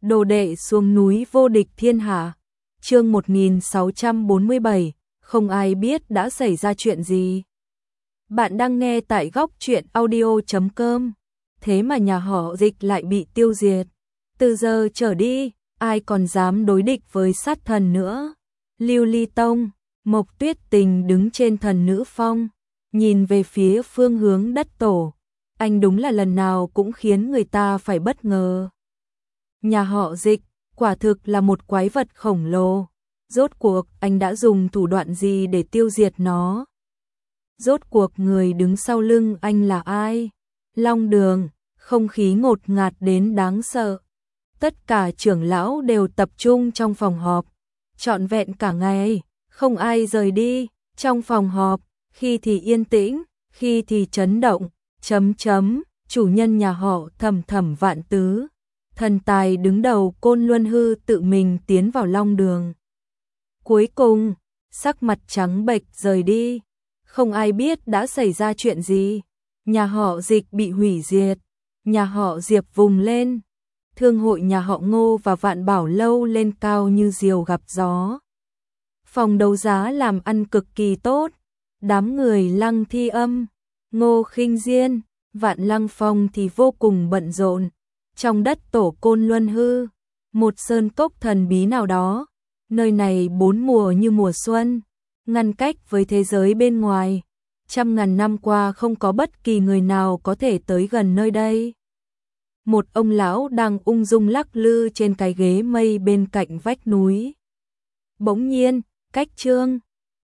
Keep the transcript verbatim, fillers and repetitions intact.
Đồ đệ xuống núi vô địch thiên hạ. Chương một nghìn sáu trăm bốn mươi bảy, không ai biết đã xảy ra chuyện gì. Bạn đang nghe tại góc truyện audio chấm com. Thế mà nhà họ Dịch lại bị tiêu diệt. Từ giờ trở đi, ai còn dám đối địch với sát thần nữa. Lưu Ly Tông, Mộc Tuyết Tình đứng trên thần nữ phong, nhìn về phía phương hướng đất tổ. Anh đúng là lần nào cũng khiến người ta phải bất ngờ. Nhà họ Dịch, quả thực là một quái vật khổng lồ. Rốt cuộc anh đã dùng thủ đoạn gì để tiêu diệt nó? Rốt cuộc người đứng sau lưng anh là ai? Long Đường, không khí ngột ngạt đến đáng sợ. Tất cả trưởng lão đều tập trung trong phòng họp. Trọn vẹn cả ngày, không ai rời đi. Trong phòng họp, khi thì yên tĩnh, khi thì chấn động. Chấm chấm, chủ nhân nhà họ Thẩm Thẩm Vạn Tứ, thần tài đứng đầu Côn Luân Hư tự mình tiến vào Long Đường. Cuối cùng, sắc mặt trắng bệch rời đi. Không ai biết đã xảy ra chuyện gì. Nhà họ Dịch bị hủy diệt. Nhà họ Diệp vùng lên. Thương hội nhà họ Ngô và Vạn Bảo Lâu lên cao như diều gặp gió. Phòng đấu giá làm ăn cực kỳ tốt. Đám người Lăng Thi Âm, Ngô Khinh Diên, Vạn Lăng Phong thì vô cùng bận rộn. Trong đất tổ Côn Luân Hư, một sơn cốc thần bí nào đó, nơi này bốn mùa như mùa xuân, ngăn cách với thế giới bên ngoài. Trăm ngàn năm qua không có bất kỳ người nào có thể tới gần nơi đây. Một ông lão đang ung dung lắc lư trên cái ghế mây bên cạnh vách núi. Bỗng nhiên, cách Trương